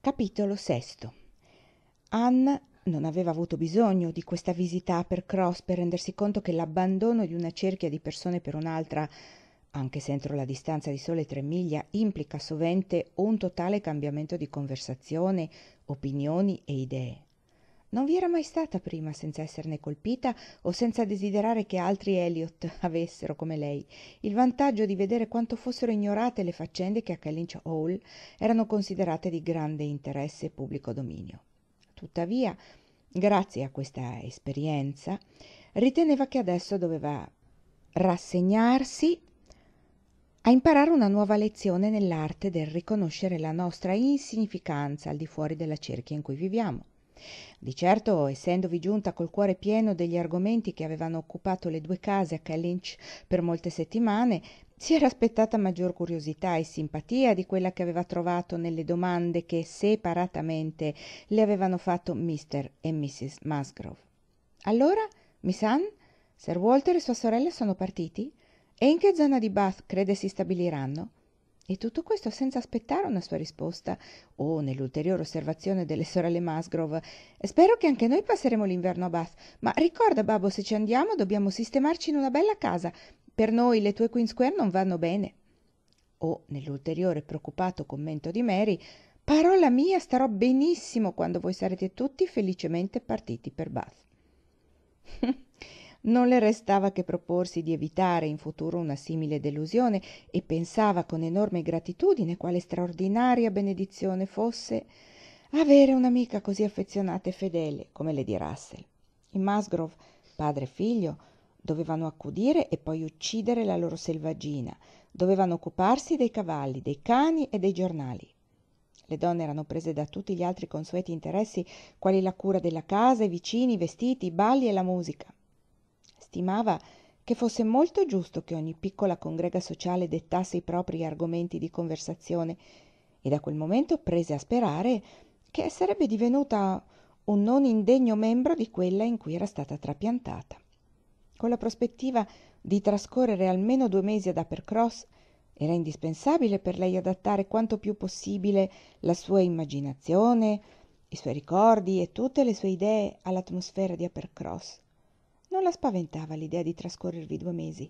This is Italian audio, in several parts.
Capitolo sesto. Anne non aveva avuto bisogno di questa visita a Uppercross per rendersi conto che l'abbandono di una cerchia di persone per un'altra, anche se entro la distanza di sole 3 miglia, implica sovente un totale cambiamento di conversazione, opinioni e idee. Non vi era mai stata prima senza esserne colpita o senza desiderare che altri Elliot avessero, come lei, il vantaggio di vedere quanto fossero ignorate le faccende che a Kellynch Hall erano considerate di grande interesse e pubblico dominio. Tuttavia, grazie a questa esperienza, riteneva che adesso doveva rassegnarsi a imparare una nuova lezione nell'arte del riconoscere la nostra insignificanza al di fuori della cerchia in cui viviamo. Di certo, essendovi giunta col cuore pieno degli argomenti che avevano occupato le 2 case a Kellynch per molte settimane, si era aspettata maggior curiosità e simpatia di quella che aveva trovato nelle domande che separatamente le avevano fatto Mr. e Mrs. Musgrove. Allora, Miss Anne, Sir Walter e sua sorella sono partiti? E in che zona di Bath crede si stabiliranno? E tutto questo senza aspettare una sua risposta o nell'ulteriore osservazione delle sorelle Musgrove: spero che anche noi passeremo l'inverno a Bath, ma ricorda, babbo, se ci andiamo dobbiamo sistemarci in una bella casa. Per noi le tue Queen Square non vanno bene. O nell'ulteriore preoccupato commento di Mary: parola mia, starò benissimo quando voi sarete tutti felicemente partiti per Bath. Non le restava che proporsi di evitare in futuro una simile delusione e pensava con enorme gratitudine quale straordinaria benedizione fosse avere un'amica così affezionata e fedele come Lady Russell. I Musgrove, padre e figlio, dovevano accudire e poi uccidere la loro selvaggina, dovevano occuparsi dei cavalli, dei cani e dei giornali. Le donne erano prese da tutti gli altri consueti interessi, quali la cura della casa, i vicini, i vestiti, i balli e la musica. Stimava che fosse molto giusto che ogni piccola congrega sociale dettasse i propri argomenti di conversazione e da quel momento prese a sperare che sarebbe divenuta un non indegno membro di quella in cui era stata trapiantata. Con la prospettiva di trascorrere almeno 2 mesi ad Uppercross, era indispensabile per lei adattare quanto più possibile la sua immaginazione, i suoi ricordi e tutte le sue idee all'atmosfera di Uppercross. Non la spaventava l'idea di trascorrervi 2 mesi.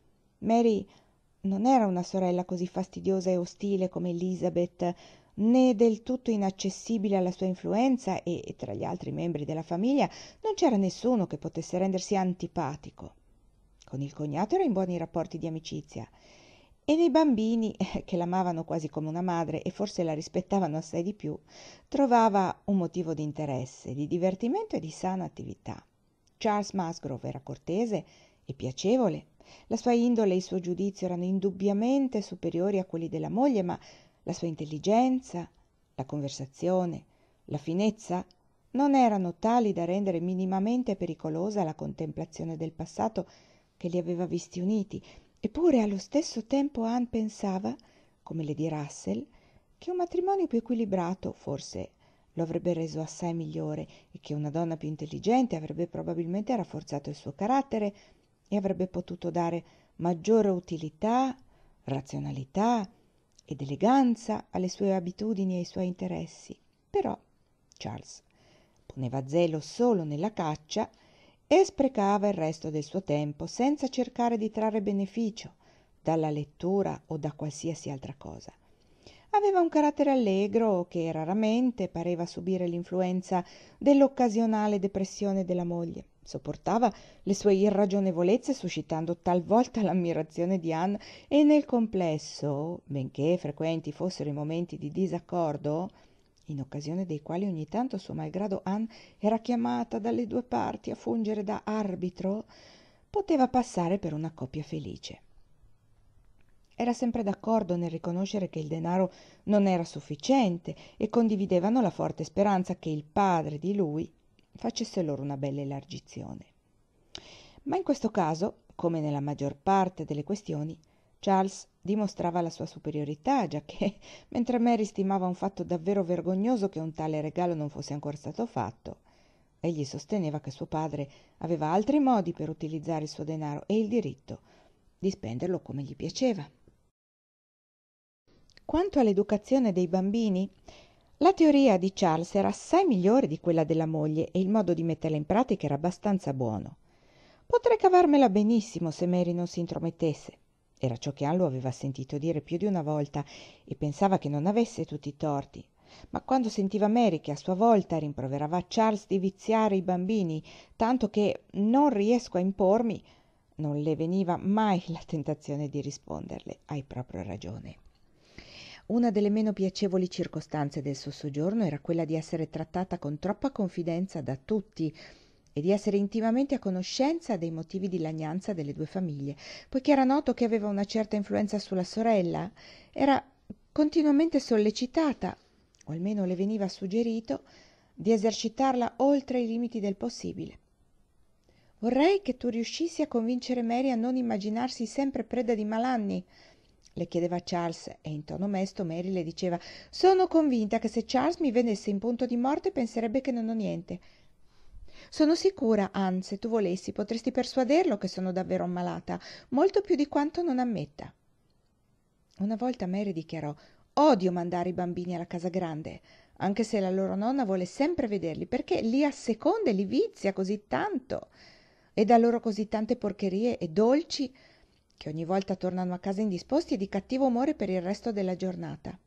Mary non era una sorella così fastidiosa e ostile come Elizabeth, né del tutto inaccessibile alla sua influenza e tra gli altri membri della famiglia non c'era nessuno che potesse rendersi antipatico. Con il cognato era in buoni rapporti di amicizia e nei bambini, che l'amavano quasi come una madre e forse la rispettavano assai di più, trovava un motivo di interesse, di divertimento e di sana attività. Charles Musgrove era cortese e piacevole. La sua indole e il suo giudizio erano indubbiamente superiori a quelli della moglie, ma la sua intelligenza, la conversazione, la finezza non erano tali da rendere minimamente pericolosa la contemplazione del passato che li aveva visti uniti. Eppure allo stesso tempo Anne pensava, come Lady Russell, che un matrimonio più equilibrato forse lo avrebbe reso assai migliore e che una donna più intelligente avrebbe probabilmente rafforzato il suo carattere e avrebbe potuto dare maggiore utilità, razionalità ed eleganza alle sue abitudini e ai suoi interessi. Però Charles poneva zelo solo nella caccia e sprecava il resto del suo tempo senza cercare di trarre beneficio dalla lettura o da qualsiasi altra cosa. Aveva un carattere allegro che raramente pareva subire l'influenza dell'occasionale depressione della moglie. Sopportava le sue irragionevolezze suscitando talvolta l'ammirazione di Anne e nel complesso, benché frequenti fossero i momenti di disaccordo, in occasione dei quali ogni tanto suo malgrado Anne era chiamata dalle 2 parti a fungere da arbitro, poteva passare per una coppia felice. Era sempre d'accordo nel riconoscere che il denaro non era sufficiente e condividevano la forte speranza che il padre di lui facesse loro una bella elargizione. Ma in questo caso, come nella maggior parte delle questioni, Charles dimostrava la sua superiorità, giacché mentre Mary stimava un fatto davvero vergognoso che un tale regalo non fosse ancora stato fatto, egli sosteneva che suo padre aveva altri modi per utilizzare il suo denaro e il diritto di spenderlo come gli piaceva. Quanto all'educazione dei bambini, La teoria di Charles era assai migliore di quella della moglie e il modo di metterla in pratica era abbastanza buono. Potrei cavarmela benissimo se Mary non si intromettesse. Era ciò che Anne lo aveva sentito dire più di una volta e pensava che non avesse tutti i torti. Ma quando sentiva Mary che a sua volta rimproverava Charles di viziare i bambini, tanto che non riesco a impormi, non le veniva mai la tentazione di risponderle: hai proprio ragione. Una delle meno piacevoli circostanze del suo soggiorno era quella di essere trattata con troppa confidenza da tutti e di essere intimamente a conoscenza dei motivi di lagnanza delle due famiglie, poiché era noto che aveva una certa influenza sulla sorella. Era continuamente sollecitata, o almeno le veniva suggerito, di esercitarla oltre i limiti del possibile. Vorrei che tu riuscissi a convincere Mary a non immaginarsi sempre preda di malanni, le chiedeva Charles, e in tono mesto Mary le diceva: sono convinta che se Charles mi vedesse in punto di morte penserebbe che non ho niente. Sono sicura, Anne, se tu volessi potresti persuaderlo che sono davvero ammalata, molto più di quanto non ammetta. Una volta Mary dichiarò: odio mandare i bambini alla casa grande, anche se la loro nonna vuole sempre vederli, perché li asseconda e li vizia così tanto e dà loro così tante porcherie e dolci che ogni volta tornano a casa indisposti e di cattivo umore per il resto della giornata.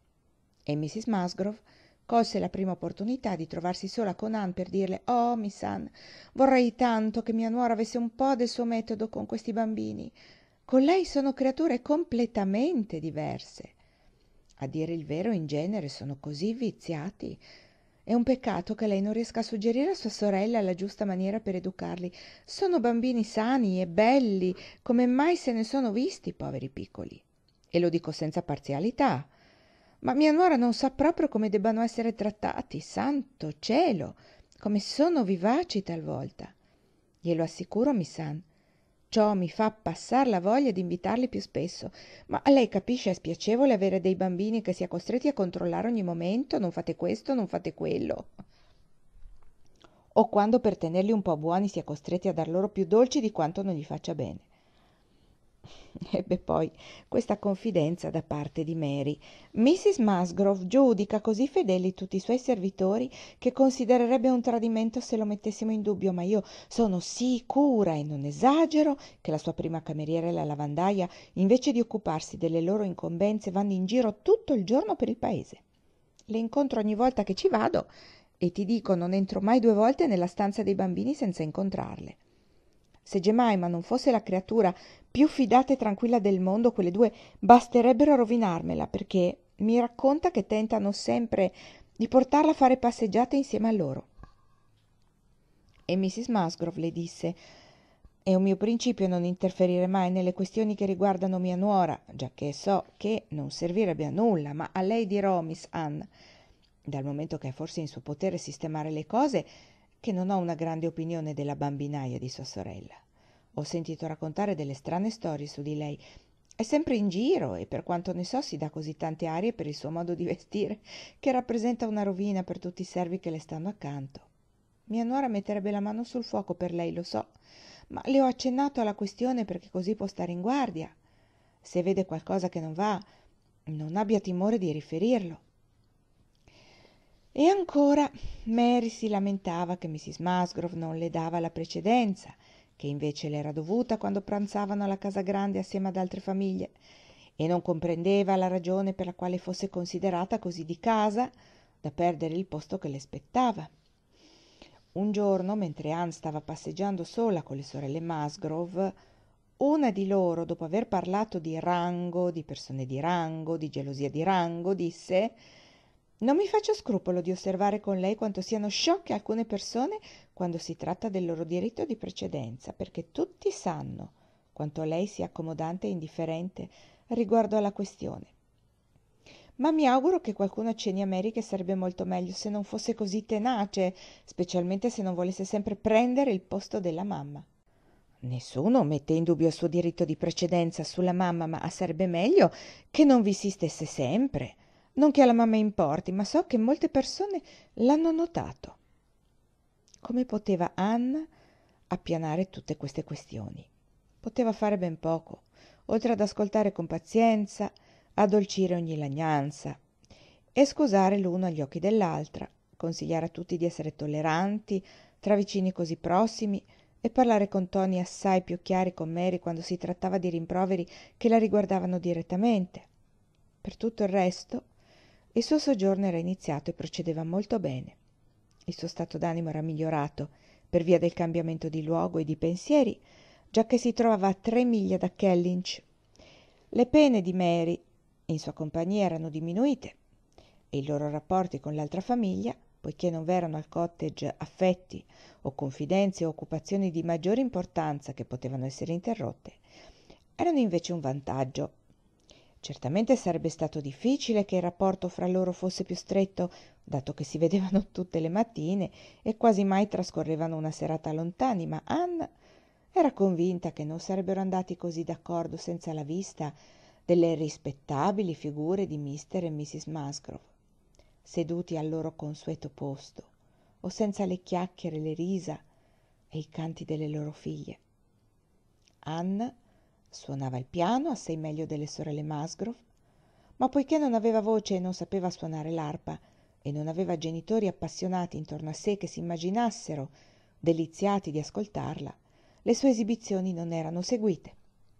E Mrs. Musgrove colse la prima opportunità di trovarsi sola con Anne per dirle: oh, Miss Anne, vorrei tanto che mia nuora avesse un po' del suo metodo con questi bambini. Con lei sono creature completamente diverse. A dire il vero, in genere sono così viziati. È un peccato che lei non riesca a suggerire a sua sorella la giusta maniera per educarli. Sono bambini sani e belli, come mai se ne sono visti, poveri piccoli. E lo dico senza parzialità. Ma mia nuora non sa proprio come debbano essere trattati, santo cielo, come sono vivaci talvolta. Glielo assicuro, Miss Anne. Ciò mi fa passar la voglia di invitarli più spesso. Ma lei capisce, è spiacevole avere dei bambini che si è costretti a controllare ogni momento, non fate questo, non fate quello. O quando per tenerli un po' buoni si è costretti a dar loro più dolci di quanto non gli faccia bene. Ebbe poi questa confidenza da parte di Mary. Mrs. Musgrove giudica così fedeli tutti i suoi servitori che considererebbe un tradimento se lo mettessimo in dubbio, ma io sono sicura e non esagero che la sua prima cameriera e la lavandaia, invece di occuparsi delle loro incombenze, vanno in giro tutto il giorno per il paese. Le incontro ogni volta che ci vado e ti dico, non entro mai 2 volte nella stanza dei bambini senza incontrarle. Se Jemima non fosse la creatura più fidata e tranquilla del mondo, quelle due basterebbero a rovinarmela, perché mi racconta che tentano sempre di portarla a fare passeggiate insieme a loro. E Mrs. Musgrove le disse: è un mio principio non interferire mai nelle questioni che riguardano mia nuora, giacché so che non servirebbe a nulla, ma a lei dirò, Miss Anne, dal momento che è forse in suo potere sistemare le cose, che non ho una grande opinione della bambinaia di sua sorella. Ho sentito raccontare delle strane storie su di lei. È sempre in giro e per quanto ne so si dà così tante arie per il suo modo di vestire che rappresenta una rovina per tutti i servi che le stanno accanto. Mia nuora metterebbe la mano sul fuoco per lei, lo so, ma le ho accennato alla questione perché così può stare in guardia. Se vede qualcosa che non va, non abbia timore di riferirlo. E ancora Mary si lamentava che Mrs. Musgrove non le dava la precedenza, che invece le era dovuta quando pranzavano alla casa grande assieme ad altre famiglie, e non comprendeva la ragione per la quale fosse considerata così di casa da perdere il posto che le spettava. Un giorno, mentre Anne stava passeggiando sola con le sorelle Musgrove, una di loro, dopo aver parlato di rango, di persone di rango, di gelosia di rango, disse: non mi faccio scrupolo di osservare con lei quanto siano sciocche alcune persone quando si tratta del loro diritto di precedenza, perché tutti sanno quanto lei sia accomodante e indifferente riguardo alla questione. Ma mi auguro che qualcuno accenni a Mary che sarebbe molto meglio se non fosse così tenace, specialmente se non volesse sempre prendere il posto della mamma. Nessuno mette in dubbio il suo diritto di precedenza sulla mamma, ma sarebbe meglio che non vi si stesse sempre. Non che alla mamma importi, ma so che molte persone l'hanno notato. Come poteva Anne appianare tutte queste questioni? Poteva fare ben poco, oltre ad ascoltare con pazienza, addolcire ogni lagnanza. e scusare l'uno agli occhi dell'altra, consigliare a tutti di essere tolleranti tra vicini così prossimi e parlare con toni assai più chiari con Mary quando si trattava di rimproveri che la riguardavano direttamente. Per tutto il resto, il suo soggiorno era iniziato e procedeva molto bene. Il suo stato d'animo era migliorato per via del cambiamento di luogo e di pensieri, giacché si trovava a 3 miglia da Kellynch. Le pene di Mary in sua compagnia erano diminuite e i loro rapporti con l'altra famiglia, poiché non v'erano al cottage affetti o confidenze o occupazioni di maggiore importanza che potevano essere interrotte, erano invece un vantaggio. Certamente sarebbe stato difficile che il rapporto fra loro fosse più stretto, dato che si vedevano tutte le mattine e quasi mai trascorrevano una serata lontani, ma Anne era convinta che non sarebbero andati così d'accordo senza la vista delle rispettabili figure di Mr. e Mrs. Musgrove, seduti al loro consueto posto, o senza le chiacchiere, le risa e i canti delle loro figlie. Anne suonava il piano assai meglio delle sorelle Musgrove, ma poiché non aveva voce e non sapeva suonare l'arpa e non aveva genitori appassionati intorno a sé che si immaginassero deliziati di ascoltarla, le sue esibizioni non erano seguite,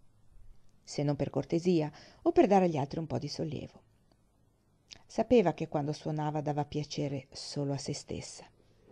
se non per cortesia o per dare agli altri un po' di sollievo. Sapeva che quando suonava dava piacere solo a se stessa.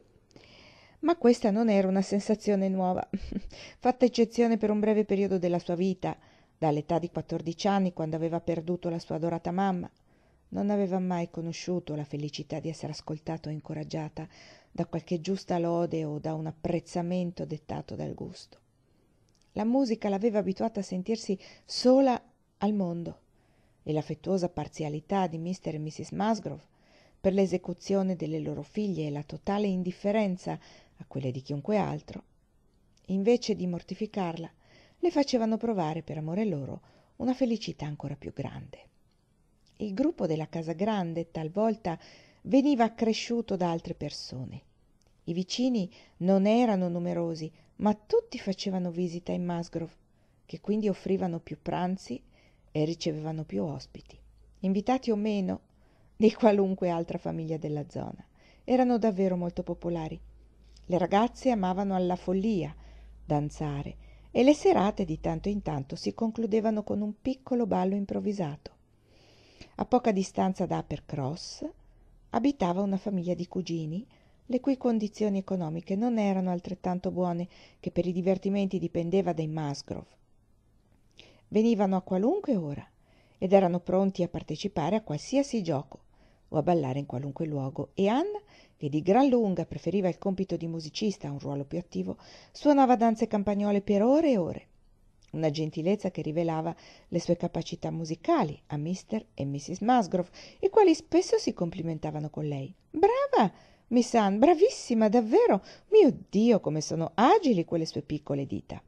Ma questa non era una sensazione nuova, fatta eccezione per un breve periodo della sua vita, dall'età di 14 anni, quando aveva perduto la sua adorata mamma. Non aveva mai conosciuto la felicità di essere ascoltata o incoraggiata da qualche giusta lode o da un apprezzamento dettato dal gusto. La musica l'aveva abituata a sentirsi sola al mondo e l'affettuosa parzialità di Mr. e Mrs. Musgrove per l'esecuzione delle loro figlie e la totale indifferenza a quelle di chiunque altro, invece di mortificarla, le facevano provare per amore loro una felicità ancora più grande. Il gruppo della casa grande talvolta veniva accresciuto da altre persone. I vicini non erano numerosi, ma tutti facevano visita in Musgrove, che quindi offrivano più pranzi e ricevevano più ospiti, invitati o meno di qualunque altra famiglia della zona. Erano davvero molto popolari. Le ragazze amavano alla follia danzare e le serate di tanto in tanto si concludevano con un piccolo ballo improvvisato. A poca distanza da Uppercross abitava una famiglia di cugini le cui condizioni economiche non erano altrettanto buone che per i divertimenti dipendeva dai Musgrove. Venivano a qualunque ora ed erano pronti a partecipare a qualsiasi gioco o a ballare in qualunque luogo, e Anne, che di gran lunga preferiva il compito di musicista a un ruolo più attivo, suonava danze campagnole per ore e ore, una gentilezza che rivelava le sue capacità musicali a Mr. e Mrs. Musgrove, i quali spesso si complimentavano con lei. «Brava, Miss Anne, bravissima, davvero! Mio Dio, come sono agili quelle sue piccole dita!»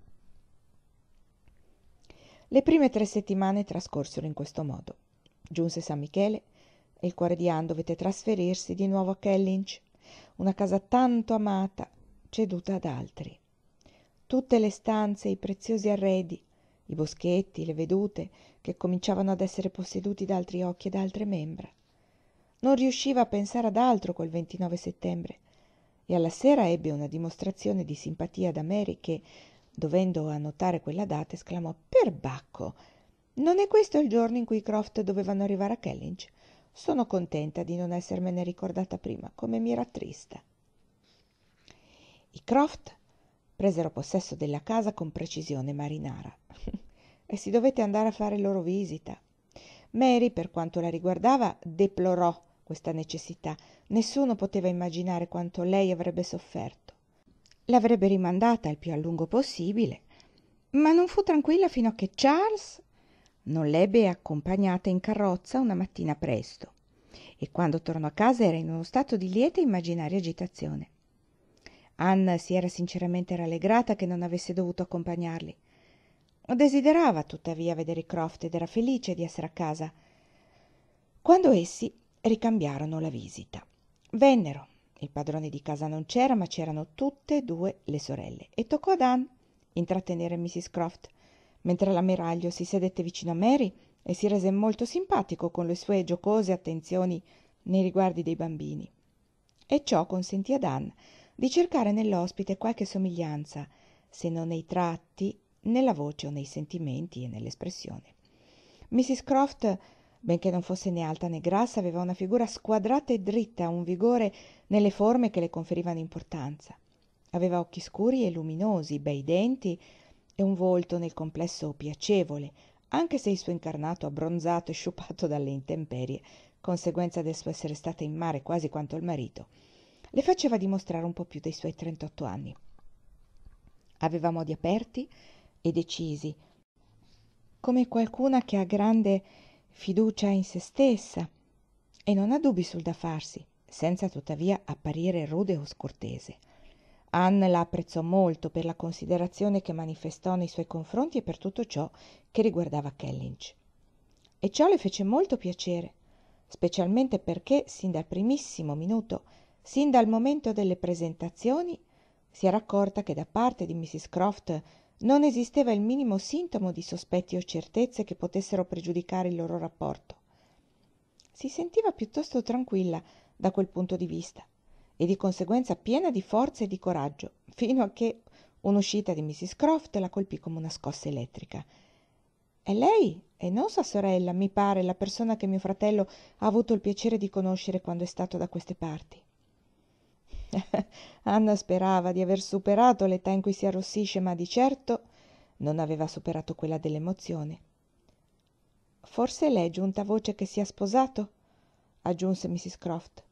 Le prime 3 settimane trascorsero in questo modo. Giunse San Michele e il cuore di Anne dovette trasferirsi di nuovo a Kellynch, una casa tanto amata, ceduta ad altri. Tutte le stanze, i preziosi arredi, i boschetti, le vedute, che cominciavano ad essere posseduti da altri occhi e da altre membra. Non riusciva a pensare ad altro quel 29 settembre e alla sera ebbe una dimostrazione di simpatia da Mary che, dovendo annotare quella data, esclamò: «Perbacco! Non è questo il giorno in cui i Croft dovevano arrivare a Kellynch? Sono contenta di non essermene ricordata prima, come mi rattrista». I Croft presero possesso della casa con precisione marinara e si dovette andare a fare loro visita. Mary, per quanto la riguardava, deplorò questa necessità. Nessuno poteva immaginare quanto lei avrebbe sofferto. L'avrebbe rimandata il più a lungo possibile, ma non fu tranquilla fino a che Charles non l'ebbe accompagnata in carrozza una mattina presto, e quando tornò a casa era in uno stato di lieta e immaginaria agitazione. Anne si era sinceramente rallegrata che non avesse dovuto accompagnarli. Desiderava tuttavia vedere i Croft ed era felice di essere a casa. Quando essi ricambiarono la visita, vennero. Il padrone di casa non c'era, ma c'erano tutte e 2 le sorelle, e toccò ad Anne intrattenere Mrs. Croft, mentre l'ammiraglio si sedette vicino a Mary e si rese molto simpatico con le sue giocose attenzioni nei riguardi dei bambini, e ciò consentì ad Anne di cercare nell'ospite qualche somiglianza, se non nei tratti, nella voce o nei sentimenti e nell'espressione. Mrs. Croft, benché non fosse né alta né grassa, aveva una figura squadrata e dritta, un vigore nelle forme che le conferivano importanza. Aveva occhi scuri e luminosi, bei denti e un volto nel complesso piacevole, anche se il suo incarnato abbronzato e sciupato dalle intemperie, conseguenza del suo essere stata in mare quasi quanto il marito, le faceva dimostrare un po' più dei suoi 38 anni. Aveva modi aperti e decisi, come qualcuna che ha grande fiducia in se stessa e non ha dubbi sul da farsi, senza tuttavia apparire rude o scortese. Anne la apprezzò molto per la considerazione che manifestò nei suoi confronti e per tutto ciò che riguardava Kellynch. E ciò le fece molto piacere, specialmente perché sin dal primissimo minuto, sin dal momento delle presentazioni, si era accorta che da parte di Mrs. Croft non esisteva il minimo sintomo di sospetti o certezze che potessero pregiudicare il loro rapporto. Si sentiva piuttosto tranquilla da quel punto di vista e di conseguenza piena di forza e di coraggio, fino a che un'uscita di Mrs. Croft la colpì come una scossa elettrica. «È lei, e non sua sorella, mi pare, la persona che mio fratello ha avuto il piacere di conoscere quando è stato da queste parti». Anna sperava di aver superato l'età in cui si arrossisce, ma di certo non aveva superato quella dell'emozione. «Forse l'è giunta voce che sia sposato?» aggiunse Mrs. Croft.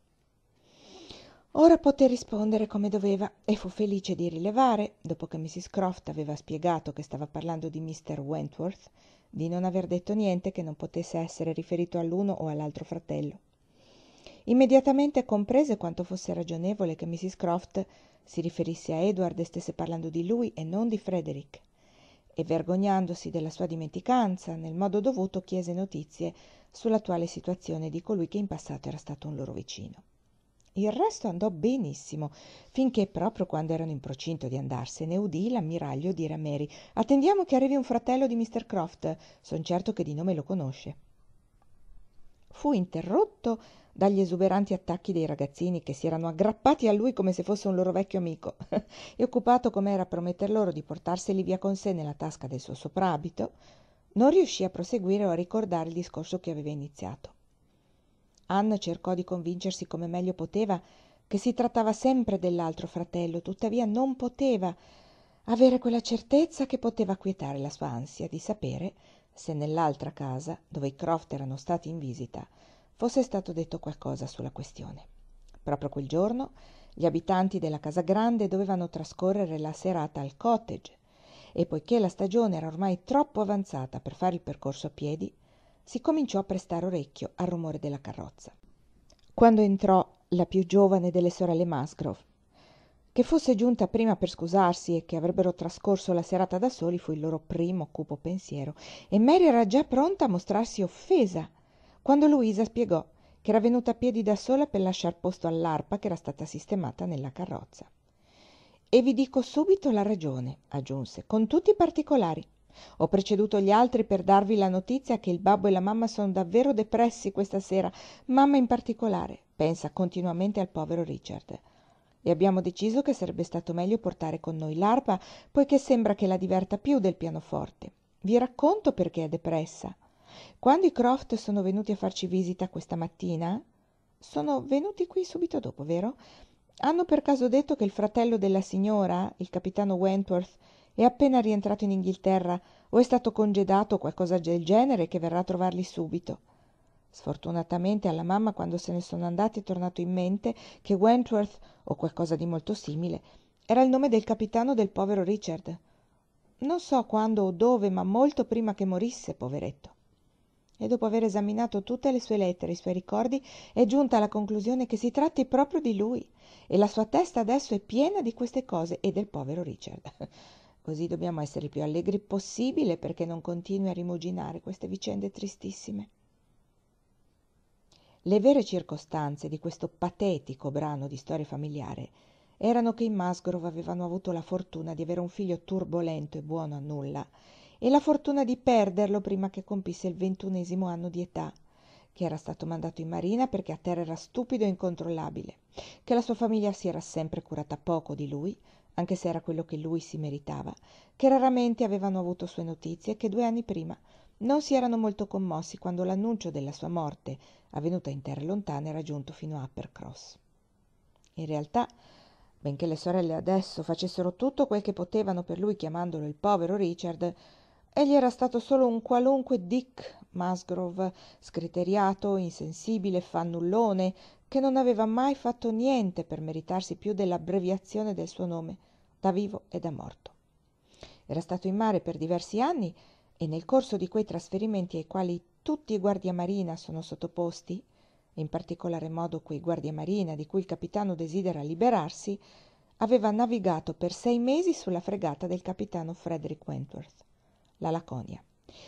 Ora poté rispondere come doveva e fu felice di rilevare, dopo che Mrs. Croft aveva spiegato che stava parlando di Mr. Wentworth, di non aver detto niente che non potesse essere riferito all'uno o all'altro fratello. Immediatamente comprese quanto fosse ragionevole che Mrs. Croft si riferisse a Edward e stesse parlando di lui e non di Frederick, e vergognandosi della sua dimenticanza, nel modo dovuto chiese notizie sull'attuale situazione di colui che in passato era stato un loro vicino. Il resto andò benissimo, finché proprio quando erano in procinto di andarsene udì l'ammiraglio dire a Mary: «Attendiamo che arrivi un fratello di Mr. Croft, son certo che di nome lo conosce». Fu interrotto dagli esuberanti attacchi dei ragazzini che si erano aggrappati a lui come se fosse un loro vecchio amico e occupato com'era a prometter loro di portarseli via con sé nella tasca del suo soprabito, non riuscì a proseguire o a ricordare il discorso che aveva iniziato. Anne cercò di convincersi come meglio poteva che si trattava sempre dell'altro fratello, tuttavia non poteva avere quella certezza che poteva quietare la sua ansia di sapere se nell'altra casa, dove i Croft erano stati in visita, fosse stato detto qualcosa sulla questione. Proprio quel giorno gli abitanti della casa grande dovevano trascorrere la serata al cottage e poiché la stagione era ormai troppo avanzata per fare il percorso a piedi, si cominciò a prestare orecchio al rumore della carrozza. Quando entrò la più giovane delle sorelle Musgrove, che fosse giunta prima per scusarsi e che avrebbero trascorso la serata da soli fu il loro primo cupo pensiero, e Mary era già pronta a mostrarsi offesa quando Luisa spiegò che era venuta a piedi da sola per lasciar posto all'arpa che era stata sistemata nella carrozza. «E vi dico subito la ragione», aggiunse, «con tutti i particolari. Ho preceduto gli altri per darvi la notizia che il babbo e la mamma sono davvero depressi questa sera, mamma in particolare, pensa continuamente al povero Richard. E abbiamo deciso che sarebbe stato meglio portare con noi l'arpa, poiché sembra che la diverta più del pianoforte. Vi racconto perché è depressa. Quando i Croft sono venuti a farci visita questa mattina, sono venuti qui subito dopo, vero? Hanno per caso detto che il fratello della signora, il capitano Wentworth, è appena rientrato in Inghilterra o è stato congedato o qualcosa del genere, che verrà a trovarli subito. Sfortunatamente alla mamma, quando se ne sono andati, è tornato in mente che Wentworth, o qualcosa di molto simile, era il nome del capitano del povero Richard. Non so quando o dove, ma molto prima che morisse, poveretto. E dopo aver esaminato tutte le sue lettere, i suoi ricordi, è giunta alla conclusione che si tratti proprio di lui, e la sua testa adesso è piena di queste cose e del povero Richard. Così dobbiamo essere il più allegri possibile perché non continui a rimuginare queste vicende tristissime. Le vere circostanze di questo patetico brano di storia familiare erano che i Musgrove avevano avuto la fortuna di avere un figlio turbolento e buono a nulla, e la fortuna di perderlo prima che compisse il 21° anno di età, che era stato mandato in marina perché a terra era stupido e incontrollabile, che la sua famiglia si era sempre curata poco di lui, anche se era quello che lui si meritava, che raramente avevano avuto sue notizie e che 2 anni prima non si erano molto commossi quando l'annuncio della sua morte, avvenuta in terre lontane, era giunto fino a Uppercross. In realtà, benché le sorelle adesso facessero tutto quel che potevano per lui chiamandolo il povero Richard, egli era stato solo un qualunque Dick Musgrove, scriteriato, insensibile, fannullone, che non aveva mai fatto niente per meritarsi più dell'abbreviazione del suo nome, da vivo e da morto. Era stato in mare per diversi anni e nel corso di quei trasferimenti ai quali tutti i guardiamarina sono sottoposti, in particolare modo quei guardiamarina di cui il capitano desidera liberarsi, aveva navigato per 6 mesi sulla fregata del capitano Frederick Wentworth, la Laconia.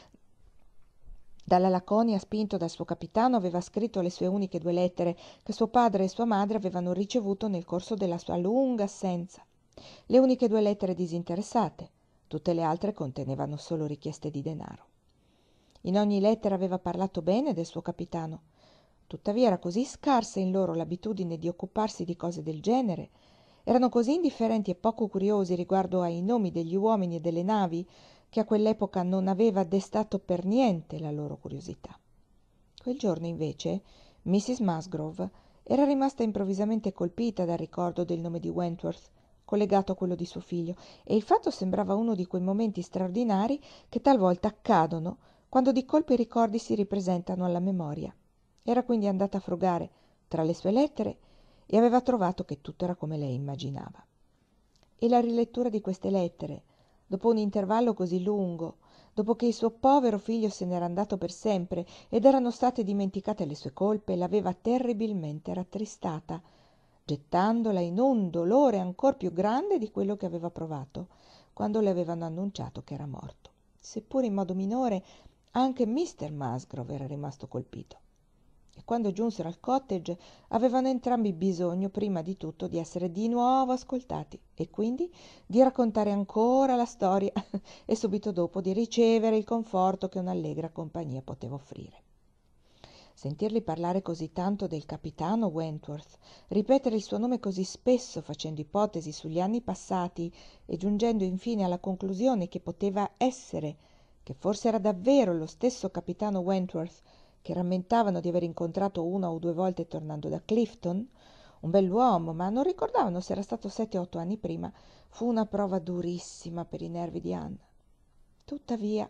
Dalla Laconia, spinto dal suo capitano, aveva scritto le sue uniche 2 lettere che suo padre e sua madre avevano ricevuto nel corso della sua lunga assenza. Le uniche 2 lettere disinteressate, tutte le altre contenevano solo richieste di denaro. In ogni lettera aveva parlato bene del suo capitano. Tuttavia era così scarsa in loro l'abitudine di occuparsi di cose del genere, erano così indifferenti e poco curiosi riguardo ai nomi degli uomini e delle navi, che a quell'epoca non aveva destato per niente la loro curiosità. Quel giorno, invece, Mrs. Musgrove era rimasta improvvisamente colpita dal ricordo del nome di Wentworth, collegato a quello di suo figlio, e il fatto sembrava uno di quei momenti straordinari che talvolta accadono quando di colpo i ricordi si ripresentano alla memoria. Era quindi andata a frugare tra le sue lettere e aveva trovato che tutto era come lei immaginava. E la rilettura di queste lettere, dopo un intervallo così lungo, dopo che il suo povero figlio se n'era andato per sempre ed erano state dimenticate le sue colpe, l'aveva terribilmente rattristata, gettandola in un dolore ancor più grande di quello che aveva provato quando le avevano annunciato che era morto. Seppur in modo minore, anche Mr. Musgrove era rimasto colpito. E quando giunsero al cottage avevano entrambi bisogno prima di tutto di essere di nuovo ascoltati e quindi di raccontare ancora la storia e subito dopo di ricevere il conforto che un'allegra compagnia poteva offrire. Sentirli parlare così tanto del capitano Wentworth, ripetere il suo nome così spesso facendo ipotesi sugli anni passati e giungendo infine alla conclusione che poteva essere che forse era davvero lo stesso capitano Wentworth che rammentavano di aver incontrato 1 o 2 volte tornando da Clifton, un bell'uomo, ma non ricordavano se era stato 7 o 8 anni prima, fu una prova durissima per i nervi di Anna. Tuttavia,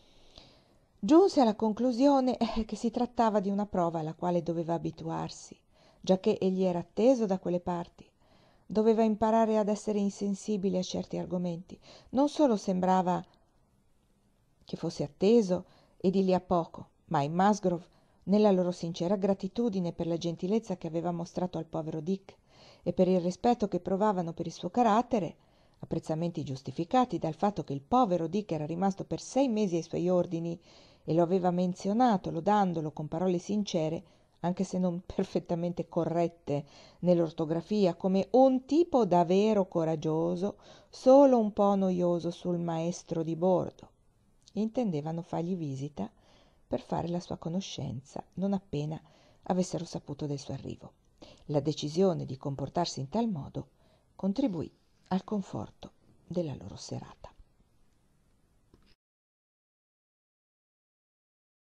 giunse alla conclusione che si trattava di una prova alla quale doveva abituarsi, giacché egli era atteso da quelle parti. Doveva imparare ad essere insensibile a certi argomenti. Non solo sembrava che fosse atteso e di lì a poco, ma i Musgrove, nella loro sincera gratitudine per la gentilezza che aveva mostrato al povero Dick e per il rispetto che provavano per il suo carattere, apprezzamenti giustificati dal fatto che il povero Dick era rimasto per 6 mesi ai suoi ordini e lo aveva menzionato lodandolo con parole sincere, anche se non perfettamente corrette nell'ortografia, come un tipo davvero coraggioso, solo un po' noioso sul maestro di bordo. Intendevano fargli visita per fare la sua conoscenza non appena avessero saputo del suo arrivo. La decisione di comportarsi in tal modo contribuì al conforto della loro serata.